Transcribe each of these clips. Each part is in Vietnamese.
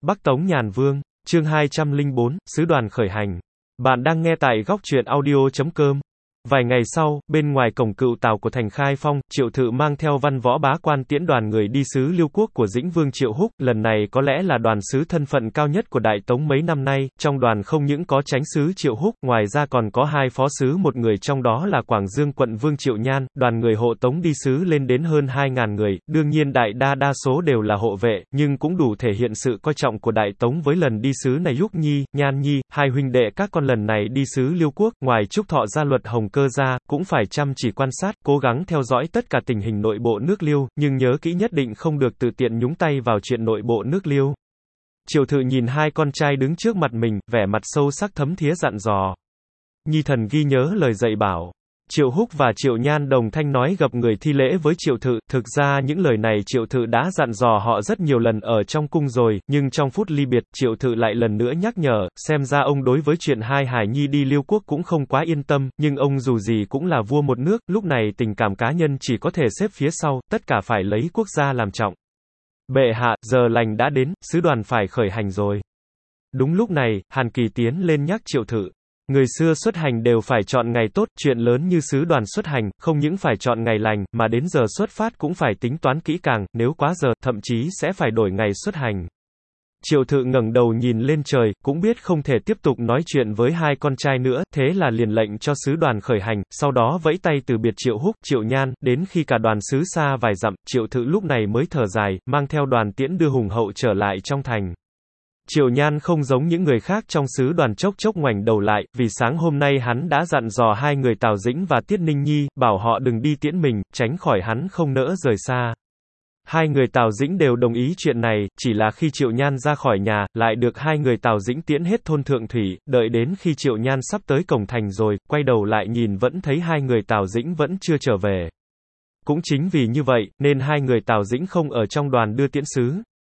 Bắc Tống Nhàn Vương, chương 204, Sứ đoàn khởi hành. Bạn đang nghe tại góc truyện audio.com. Vài ngày sau, bên ngoài cổng cựu tàu của thành Khai Phong, Triệu Thự mang theo văn võ bá quan tiễn đoàn người đi sứ Liêu Quốc của Dĩnh Vương Triệu Húc, lần này có lẽ là đoàn sứ thân phận cao nhất của Đại Tống mấy năm nay, trong đoàn không những có chánh sứ Triệu Húc, ngoài ra còn có hai phó sứ, một người trong đó là Quảng Dương quận Vương Triệu Nhan, đoàn người hộ tống đi sứ lên đến hơn 2.000 người, đương nhiên đa số đều là hộ vệ, nhưng cũng đủ thể hiện sự coi trọng của Đại Tống với lần đi sứ này. Húc Nhi, Nhan Nhi, hai huynh đệ các con lần này đi sứ Liêu Quốc, ngoài chúc thọ gia luật hồng cơ ra, cũng phải chăm chỉ quan sát, cố gắng theo dõi tất cả tình hình nội bộ nước Liêu, nhưng nhớ kỹ nhất định không được tự tiện nhúng tay vào chuyện nội bộ nước Liêu. Triệu Thự nhìn hai con trai đứng trước mặt mình, vẻ mặt sâu sắc thấm thía dặn dò. Nhi thần ghi nhớ lời dạy bảo. Triệu Húc và Triệu Nhan đồng thanh nói gặp người thi lễ với Triệu Thự, thực ra những lời này Triệu Thự đã dặn dò họ rất nhiều lần ở trong cung rồi, nhưng trong phút ly biệt, Triệu Thự lại lần nữa nhắc nhở, xem ra ông đối với chuyện hai hải nhi đi Liêu Quốc cũng không quá yên tâm, nhưng ông dù gì cũng là vua một nước, lúc này tình cảm cá nhân chỉ có thể xếp phía sau, tất cả phải lấy quốc gia làm trọng. Bệ hạ, giờ lành đã đến, sứ đoàn phải khởi hành rồi. Đúng lúc này, Hàn Kỳ tiến lên nhắc Triệu Thự. Người xưa xuất hành đều phải chọn ngày tốt, chuyện lớn như sứ đoàn xuất hành, không những phải chọn ngày lành, mà đến giờ xuất phát cũng phải tính toán kỹ càng, nếu quá giờ, thậm chí sẽ phải đổi ngày xuất hành. Triệu Thự ngẩng đầu nhìn lên trời, cũng biết không thể tiếp tục nói chuyện với hai con trai nữa, thế là liền lệnh cho sứ đoàn khởi hành, sau đó vẫy tay từ biệt Triệu Húc, Triệu Nhan, đến khi cả đoàn sứ xa vài dặm, Triệu Thự lúc này mới thở dài, mang theo đoàn tiễn đưa hùng hậu trở lại trong thành. Triệu Nhan không giống những người khác trong sứ đoàn chốc ngoảnh đầu lại, vì sáng hôm nay hắn đã dặn dò hai người Tào Dĩnh và Tiết Ninh Nhi, bảo họ đừng đi tiễn mình, tránh khỏi hắn không nỡ rời xa. Hai người Tào Dĩnh đều đồng ý chuyện này, chỉ là khi Triệu Nhan ra khỏi nhà, lại được hai người Tào Dĩnh tiễn hết thôn Thượng Thủy, đợi đến khi Triệu Nhan sắp tới cổng thành rồi, quay đầu lại nhìn vẫn thấy hai người Tào Dĩnh vẫn chưa trở về. Cũng chính vì như vậy, nên hai người Tào Dĩnh không ở trong đoàn đưa tiễn sứ.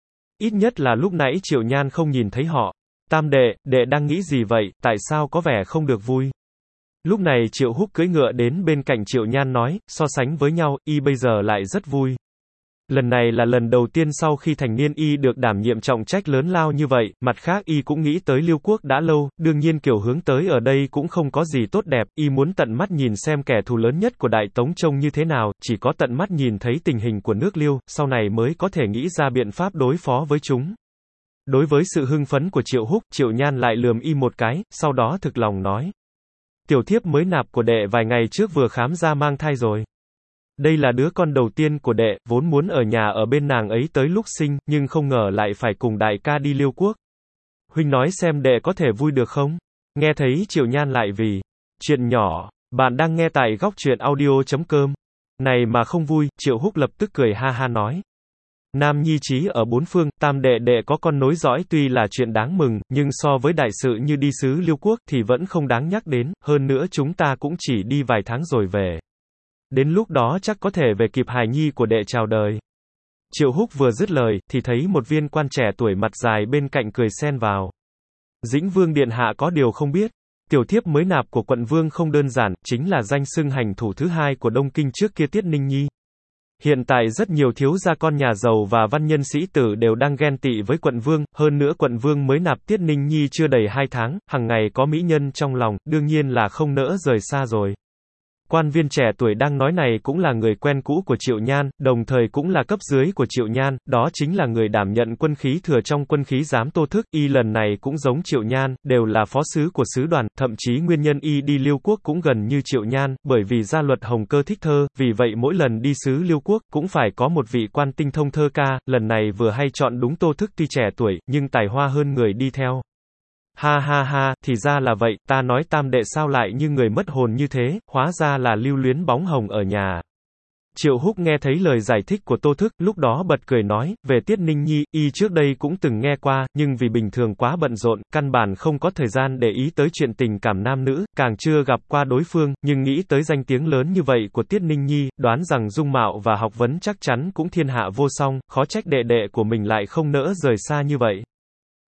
Ít nhất là lúc nãy Triệu Nhan không nhìn thấy họ. Tam đệ, đệ đang nghĩ gì vậy, tại sao có vẻ không được vui? Lúc này Triệu Húc cưỡi ngựa đến bên cạnh Triệu Nhan nói, so sánh với nhau, y bây giờ lại rất vui. Lần này là lần đầu tiên sau khi thành niên y được đảm nhiệm trọng trách lớn lao như vậy, mặt khác y cũng nghĩ tới Liêu Quốc đã lâu, đương nhiên kiểu hướng tới ở đây cũng không có gì tốt đẹp, y muốn tận mắt nhìn xem kẻ thù lớn nhất của Đại Tống trông như thế nào, chỉ có tận mắt nhìn thấy tình hình của nước Liêu, sau này mới có thể nghĩ ra biện pháp đối phó với chúng. Đối với sự hưng phấn của Triệu Húc, Triệu Nhan lại lườm y một cái, sau đó thực lòng nói. Tiểu thiếp mới nạp của đệ vài ngày trước vừa khám ra mang thai rồi. Đây là đứa con đầu tiên của đệ, vốn muốn ở nhà ở bên nàng ấy tới lúc sinh, nhưng không ngờ lại phải cùng đại ca đi Liêu Quốc. Huynh nói xem đệ có thể vui được không? Nghe thấy Triệu Nhan lại vì chuyện nhỏ, bạn đang nghe tại góc truyện audio.com. Này mà không vui, Triệu Húc lập tức cười ha ha nói. Nam nhi trí ở bốn phương, tam đệ đệ có con nối dõi tuy là chuyện đáng mừng, nhưng so với đại sự như đi sứ Liêu Quốc thì vẫn không đáng nhắc đến, hơn nữa chúng ta cũng chỉ đi vài tháng rồi về. Đến lúc đó chắc có thể về kịp hài nhi của đệ chào đời. Triệu Húc vừa dứt lời, thì thấy một viên quan trẻ tuổi mặt dài bên cạnh cười xen vào. Dĩnh Vương điện hạ có điều không biết, tiểu thiếp mới nạp của quận Vương không đơn giản, chính là danh xưng hành thủ thứ hai của Đông Kinh trước kia Tiết Ninh Nhi. Hiện tại rất nhiều thiếu gia con nhà giàu và văn nhân sĩ tử đều đang ghen tị với quận Vương, hơn nữa quận Vương mới nạp Tiết Ninh Nhi chưa đầy 2 tháng, hàng ngày có mỹ nhân trong lòng, đương nhiên là không nỡ rời xa rồi. Quan viên trẻ tuổi đang nói này cũng là người quen cũ của Triệu Nhan, đồng thời cũng là cấp dưới của Triệu Nhan, đó chính là người đảm nhận quân khí thừa trong quân khí giám Tô Thức, y lần này cũng giống Triệu Nhan, đều là phó sứ của sứ đoàn, thậm chí nguyên nhân y đi Liêu Quốc cũng gần như Triệu Nhan, bởi vì gia luật hồng cơ thích thơ, vì vậy mỗi lần đi sứ Liêu Quốc, cũng phải có một vị quan tinh thông thơ ca, lần này vừa hay chọn đúng Tô Thức tuy trẻ tuổi, nhưng tài hoa hơn người đi theo. Ha ha ha, thì ra là vậy, ta nói tam đệ sao lại như người mất hồn như thế, hóa ra là lưu luyến bóng hồng ở nhà. Triệu Húc nghe thấy lời giải thích của Tô Thức, lúc đó bật cười nói, về Tiết Ninh Nhi, y trước đây cũng từng nghe qua, nhưng vì bình thường quá bận rộn, căn bản không có thời gian để ý tới chuyện tình cảm nam nữ, càng chưa gặp qua đối phương, nhưng nghĩ tới danh tiếng lớn như vậy của Tiết Ninh Nhi, đoán rằng dung mạo và học vấn chắc chắn cũng thiên hạ vô song, khó trách đệ đệ của mình lại không nỡ rời xa như vậy.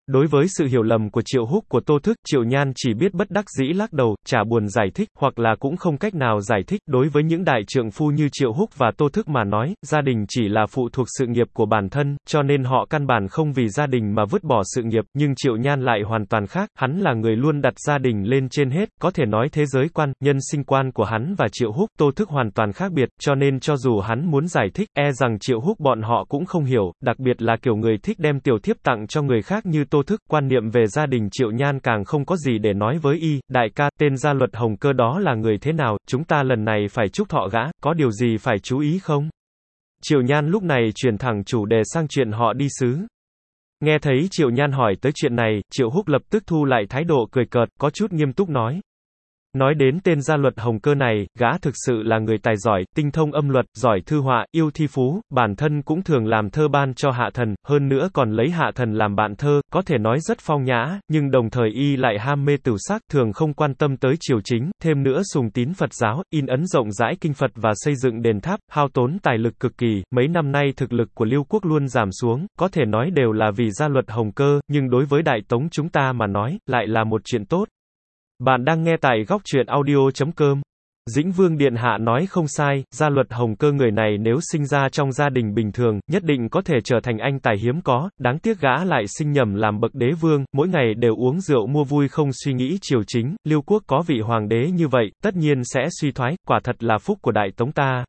Đối với sự hiểu lầm của Triệu Húc của Tô Thức, Triệu Nhan chỉ biết bất đắc dĩ lắc đầu, chả buồn giải thích, hoặc là cũng không cách nào giải thích. Đối với những đại trượng phu như Triệu Húc và Tô Thức mà nói, gia đình chỉ là phụ thuộc sự nghiệp của bản thân, cho nên họ căn bản không vì gia đình mà vứt bỏ sự nghiệp, nhưng Triệu Nhan lại hoàn toàn khác, hắn là người luôn đặt gia đình lên trên hết, có thể nói thế giới quan, nhân sinh quan của hắn và Triệu Húc, Tô Thức hoàn toàn khác biệt, cho nên cho dù hắn muốn giải thích, e rằng Triệu Húc bọn họ cũng không hiểu, đặc biệt là kiểu người thích đem tiểu thiếp tặng cho người khác như Tô Thức, quan niệm về gia đình Triệu Nhan càng không có gì để nói với y. Đại ca, tên Gia Luật Hồng Cơ đó là người thế nào, chúng ta lần này phải chúc thọ gã, có điều gì phải chú ý không? Triệu Nhan lúc này chuyển thẳng chủ đề sang chuyện họ đi sứ. Nghe thấy Triệu Nhan hỏi tới chuyện này, Triệu Húc lập tức thu lại thái độ cười cợt, có chút nghiêm túc nói. Nói đến tên Gia Luật Hồng Cơ này, gã thực sự là người tài giỏi, tinh thông âm luật, giỏi thư họa, yêu thi phú, bản thân cũng thường làm thơ ban cho hạ thần, hơn nữa còn lấy hạ thần làm bạn thơ, có thể nói rất phong nhã, nhưng đồng thời y lại ham mê tửu sắc, thường không quan tâm tới triều chính, thêm nữa sùng tín Phật giáo, in ấn rộng rãi kinh Phật và xây dựng đền tháp, hao tốn tài lực cực kỳ, mấy năm nay thực lực của Liêu quốc luôn giảm xuống, có thể nói đều là vì Gia Luật Hồng Cơ, nhưng đối với Đại Tống chúng ta mà nói, lại là một chuyện tốt. Bạn đang nghe tại góc truyện audio.com. Dĩnh Vương Điện Hạ nói không sai, Gia Luật Hồng Cơ người này nếu sinh ra trong gia đình bình thường, nhất định có thể trở thành anh tài hiếm có, đáng tiếc gã lại sinh nhầm làm bậc đế vương, mỗi ngày đều uống rượu mua vui không suy nghĩ triều chính, Liêu quốc có vị hoàng đế như vậy, tất nhiên sẽ suy thoái, quả thật là phúc của Đại Tống ta.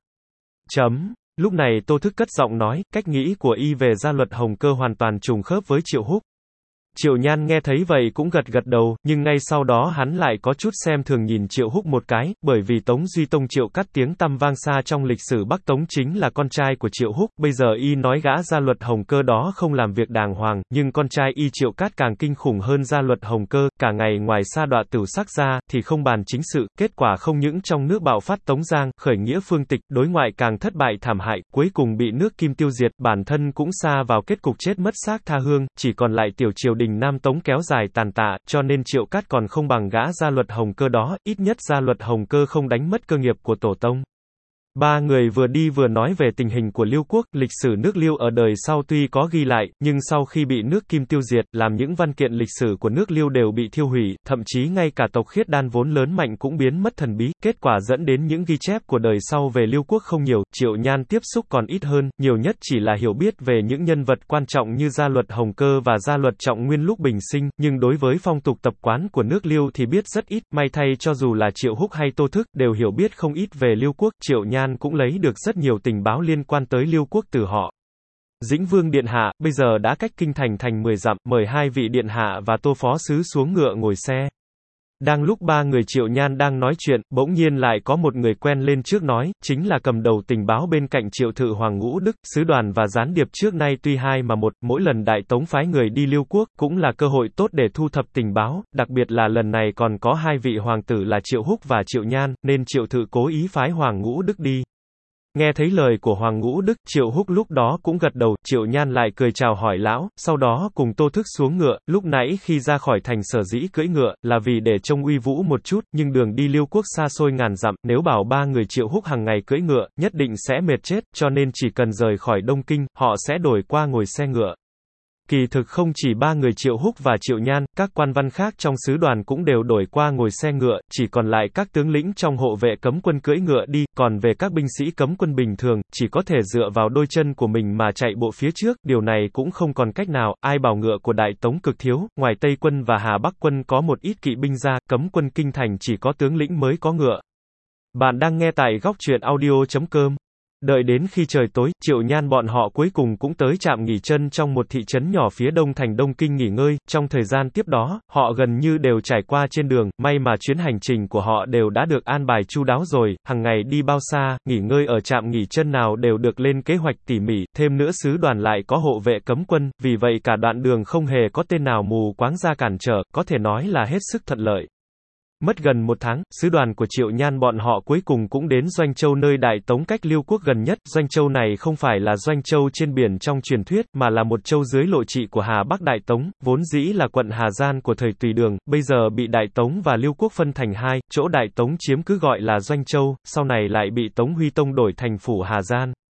Lúc này Tô Thức cất giọng nói, cách nghĩ của y về Gia Luật Hồng Cơ hoàn toàn trùng khớp với Triệu Húc. Triệu Nhan nghe thấy vậy cũng gật gật đầu, nhưng ngay sau đó hắn lại có chút xem thường nhìn Triệu Húc một cái, bởi vì Tống Duy Tông Triệu Cát tiếng tăm vang xa trong lịch sử Bắc Tống chính là con trai của Triệu Húc, bây giờ y nói gã Gia Luật Hồng Cơ đó không làm việc đàng hoàng, nhưng con trai y Triệu Cát càng kinh khủng hơn Gia Luật Hồng Cơ, cả ngày ngoài sa đọa tửu sắc ra, thì không bàn chính sự, kết quả không những trong nước bạo phát Tống Giang, khởi nghĩa phương tịch, đối ngoại càng thất bại thảm hại, cuối cùng bị nước Kim tiêu diệt, bản thân cũng sa vào kết cục chết mất xác tha hương, chỉ còn lại tiểu triều đình Nam Tống kéo dài tàn tạ, cho nên Triệu Cát còn không bằng gã Gia Luật Hồng Cơ đó, ít nhất Gia Luật Hồng Cơ không đánh mất cơ nghiệp của tổ tông. Ba người vừa đi vừa nói về tình hình của Liêu quốc, lịch sử nước Liêu ở đời sau tuy có ghi lại, nhưng sau khi bị nước Kim tiêu diệt, làm những văn kiện lịch sử của nước Liêu đều bị thiêu hủy, thậm chí ngay cả tộc Khiết Đan vốn lớn mạnh cũng biến mất thần bí, kết quả dẫn đến những ghi chép của đời sau về Liêu quốc không nhiều, Triệu Nhan tiếp xúc còn ít hơn, nhiều nhất chỉ là hiểu biết về những nhân vật quan trọng như Gia Luật Hồng Cơ và Gia Luật Trọng Nguyên lúc bình sinh, nhưng đối với phong tục tập quán của nước Liêu thì biết rất ít, may thay cho dù là Triệu Húc hay Tô Thức, đều hiểu biết không ít về Liêu quốc, Triệu Nhan cũng lấy được rất nhiều tình báo liên quan tới Liêu quốc từ họ. Dĩnh Vương Điện Hạ, bây giờ đã cách kinh thành thành 10 dặm, mời hai vị Điện Hạ và Tô Phó Sứ xuống ngựa ngồi xe. Đang lúc ba người Triệu Nhan đang nói chuyện, bỗng nhiên lại có một người quen lên trước nói, chính là cầm đầu tình báo bên cạnh Triệu Thự Hoàng Ngũ Đức, sứ đoàn và gián điệp trước nay tuy hai mà một, mỗi lần Đại Tống phái người đi Liêu quốc, cũng là cơ hội tốt để thu thập tình báo, đặc biệt là lần này còn có hai vị hoàng tử là Triệu Húc và Triệu Nhan, nên Triệu Thự cố ý phái Hoàng Ngũ Đức đi. Nghe thấy lời của Hoàng Ngũ Đức, Triệu Húc lúc đó cũng gật đầu, Triệu Nhan lại cười chào hỏi lão, sau đó cùng Tô Thức xuống ngựa, lúc nãy khi ra khỏi thành sở dĩ cưỡi ngựa, là vì để trông uy vũ một chút, nhưng đường đi Liêu quốc xa xôi ngàn dặm, nếu bảo ba người Triệu Húc hàng ngày cưỡi ngựa, nhất định sẽ mệt chết, cho nên chỉ cần rời khỏi Đông Kinh, họ sẽ đổi qua ngồi xe ngựa. Kỳ thực không chỉ ba người Triệu Húc và Triệu Nhan, các quan văn khác trong sứ đoàn cũng đều đổi qua ngồi xe ngựa, chỉ còn lại các tướng lĩnh trong hộ vệ cấm quân cưỡi ngựa đi, còn về các binh sĩ cấm quân bình thường, chỉ có thể dựa vào đôi chân của mình mà chạy bộ phía trước, điều này cũng không còn cách nào, ai bảo ngựa của Đại Tống cực thiếu, ngoài Tây quân và Hà Bắc quân có một ít kỵ binh ra, cấm quân kinh thành chỉ có tướng lĩnh mới có ngựa. Bạn đang nghe tại góc truyện audio.com. Đợi đến khi trời tối, Triệu Nhan bọn họ cuối cùng cũng tới trạm nghỉ chân trong một thị trấn nhỏ phía đông thành Đông Kinh nghỉ ngơi, trong thời gian tiếp đó, họ gần như đều trải qua trên đường, may mà chuyến hành trình của họ đều đã được an bài chu đáo rồi, hàng ngày đi bao xa, nghỉ ngơi ở trạm nghỉ chân nào đều được lên kế hoạch tỉ mỉ, thêm nữa sứ đoàn lại có hộ vệ cấm quân, vì vậy cả đoạn đường không hề có tên nào mù quáng ra cản trở, có thể nói là hết sức thuận lợi. Mất gần một tháng, sứ đoàn của Triệu Nhan bọn họ cuối cùng cũng đến Doanh Châu nơi Đại Tống cách Liêu quốc gần nhất. Doanh Châu này không phải là Doanh Châu trên biển trong truyền thuyết, mà là một châu dưới lộ trị của Hà Bắc Đại Tống, vốn dĩ là quận Hà Gian của thời Tùy Đường, bây giờ bị Đại Tống và Liêu quốc phân thành hai, chỗ Đại Tống chiếm cứ gọi là Doanh Châu, sau này lại bị Tống Huy Tông đổi thành phủ Hà Gian.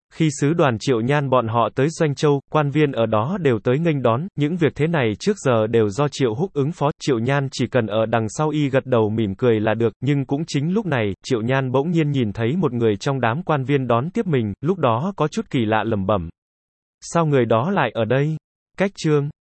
Khi sứ đoàn Triệu Nhan bọn họ tới Doanh Châu, quan viên ở đó đều tới nghênh đón, những việc thế này trước giờ đều do Triệu Húc ứng phó, Triệu Nhan chỉ cần ở đằng sau y gật đầu mỉm cười là được, nhưng cũng chính lúc này, Triệu Nhan bỗng nhiên nhìn thấy một người trong đám quan viên đón tiếp mình, lúc đó có chút kỳ lạ lẩm bẩm. Sao người đó lại ở đây? Cách Trương